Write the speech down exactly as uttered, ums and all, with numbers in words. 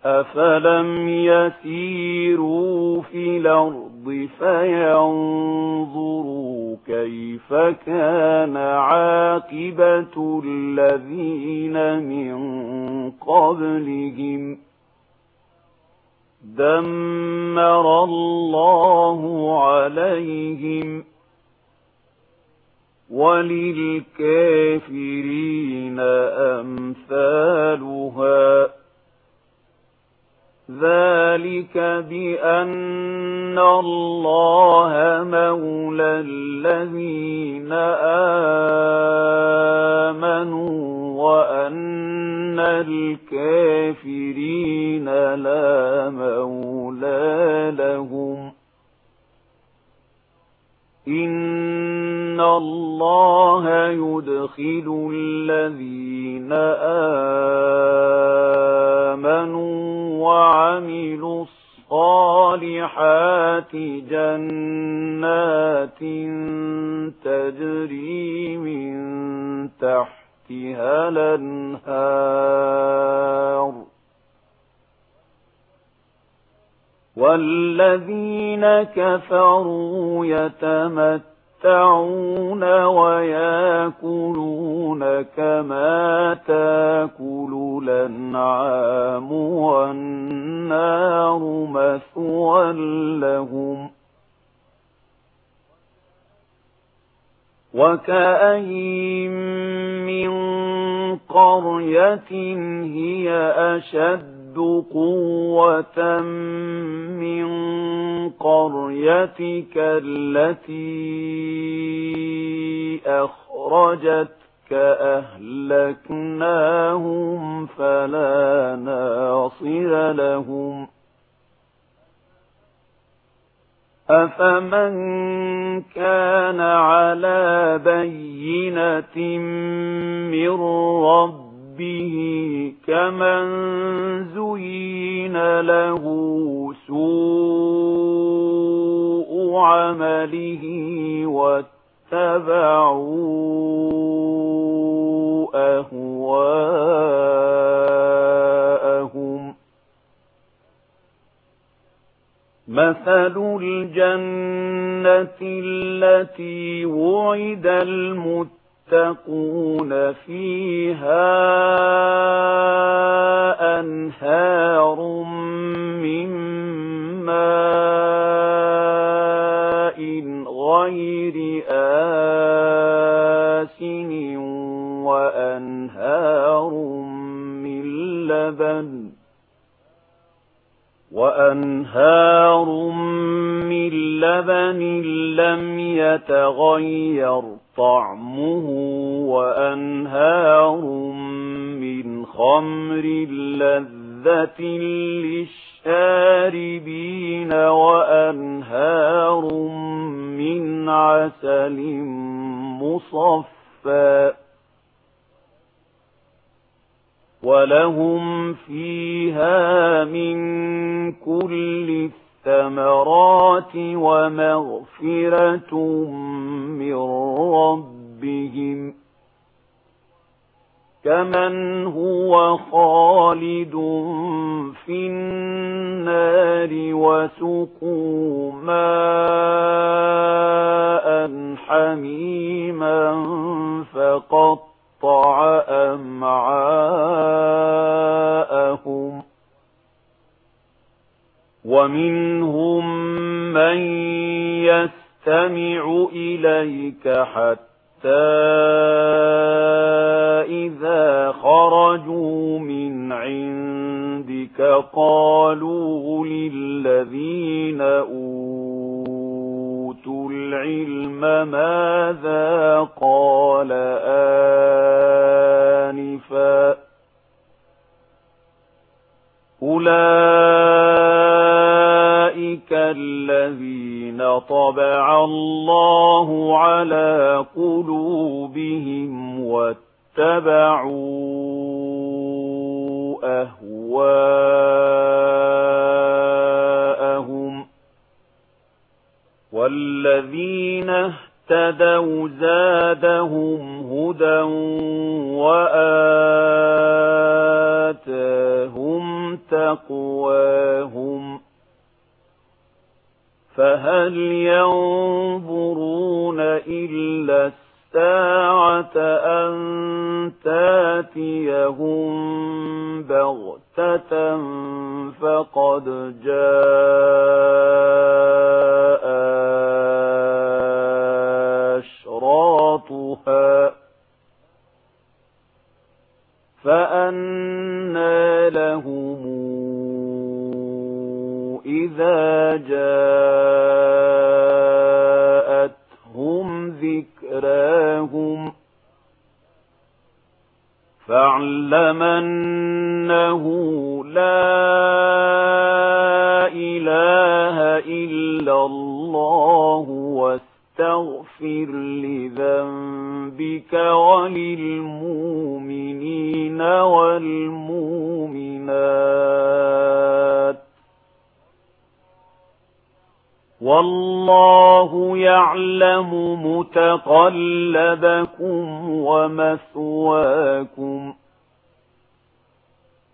أفلم يسيروا في الأرض فينظروا كيف كان عاقبة الذين من قبلهم دمر الله عليهم وللكافرين أمثالها ذلك بأن الله مولى الذين آمنوا وأن الكافرين لا مولى لهم إن الله يدخل الذين آمنوا وعملوا الصالحات جنات تجري من تحتها الأنهار والذين كفروا يتمتعون ويأكلون كما تأكل الأنعام والنار مثوى لهم وكأين من قرية هي أشد قوة من قريتك التي أخرجتك أهلكناهم فلا ناصر لهم أفمن كان على بينة من ربه به كمن زين له سوء عمله واتبعوا أهواءهم مثل الجنة التي وعد المتقون تكون فيها أنهار من ماء غير آسن وأنهار من لبن وأنهار من لبن لم يتغير طعمه وأنهار من خمر لذة للشاربين وأنهار من عسل مصفى ولهم فيها من كل الثمرات ومغفرة من ربهم كمن هو خالد في النار وسقوا ماء حميما فقطع أمعاءهم ومنهم من يستمع إليك حتى إذا خرجوا من عندك قالوا للذين أوتوا العلم ماذا قال آنفا أولئك الذين طبع الله على قلوبهم واتبعوا أهواءهم والذين اهتدوا زادهم هدى وآتاهم تقواهم فهل ينظرون إلا الساعة أن تاتيهم بغتة فقد جاء أشراطها فأنى لهم إذا جاءتهم ذكراهم فاعلم أنه لا إله إلا الله واستغفر لذنبك وللمؤمنين والمؤمنات والله يعلم متقلبكم ومثواكم